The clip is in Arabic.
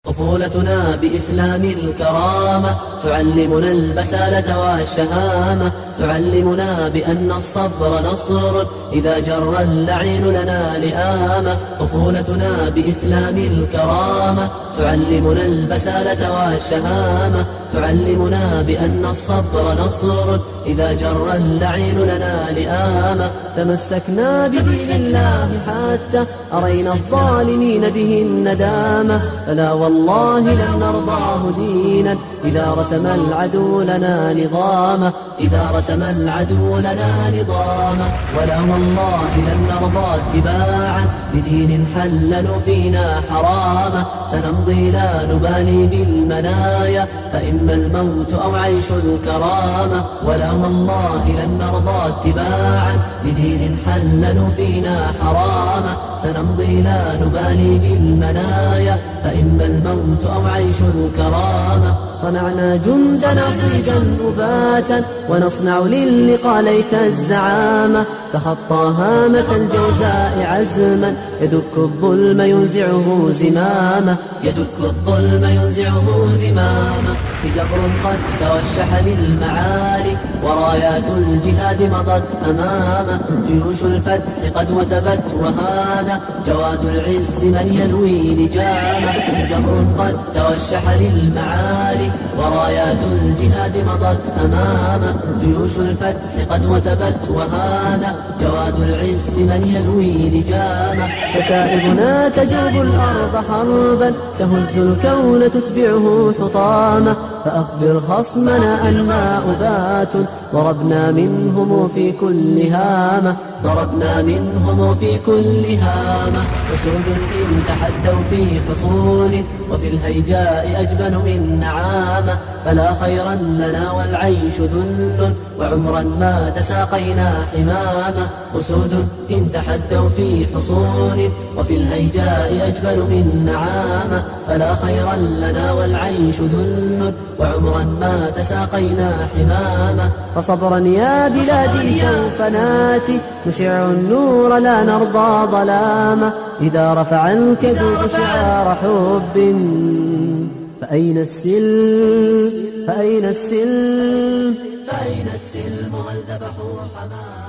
طفولتنا بإسلام الكرامة تعلمنا البسالة والشهامة، تعلمنا بأن الصبر نصر إذا جر اللعين لنا لئامة. طفولتنا بإسلام الكرامة تعلمنا البسالة والشهامة، تعلمنا بأن الصبر نصر إذا جر اللعين لنا لئامة. تمسكنا بدين الله حتى أرينا الظالمين به الندامة، فلا والله لن نرضاه دينا إذا رسم العدو لنا نظامه، إذا رسم العدو لنا نظامه. ولا والله لن نرضى اتباعا لدين حللوا فينا حرامه، سنمضي لا نبالي بالمنايا فإما الموت أو عيش الكرامة. ولا والله لن نرضى اتباعا لدين حللوا فينا حرامه، سنمضي لا نبالي بالمنايا فإما الموت أو عيش الكرامة. صنعنا جندنا صيدا أباتا ونصنع للقاء ليك الزعامة، تخطى هامة الجوزاء عزما يدك الظلم ينزعه زمامه، يدك الظلم ينزعه زمامه. زبر قد توشح للمعالي ورايات الجهاد مضت أمامه، جيوش الفتح قد وثبت وهذا جواد العز من يلوي لجامه. زبر قد توشح للمعالي ورايات الجهاد مضت أمامه، جيوش الفتح قد وثبت وهذا جواد العز من يلوي لجامه. كتائبنا تجوب الأرض حربا تهز الكون تتبعه حطامه، فأخبر خصمنا أننا أبات ضربنا منهم في كل هامة، ضربنا منهم في كل هامة. أسود إن تحدوا في حصون وفي الهيجاء أجبن من نعامة، فلا خيرا لنا والعيش ذل وعمرا ما تساقينا حمامة. أسود إن تحدوا في حصون وفي الهيجاء أجبن من نعامة، فلا خيرا لنا والعيش ذل وعمرا ما تساقينا حمامة. فصبرا يا بلادي سوف ناتي نشع النور لا نرضى ظلامة، إذا رفع الكذوب شعار حب فأين السلم، فأين السلم، فأين السلم هل ذبحوا حمامة.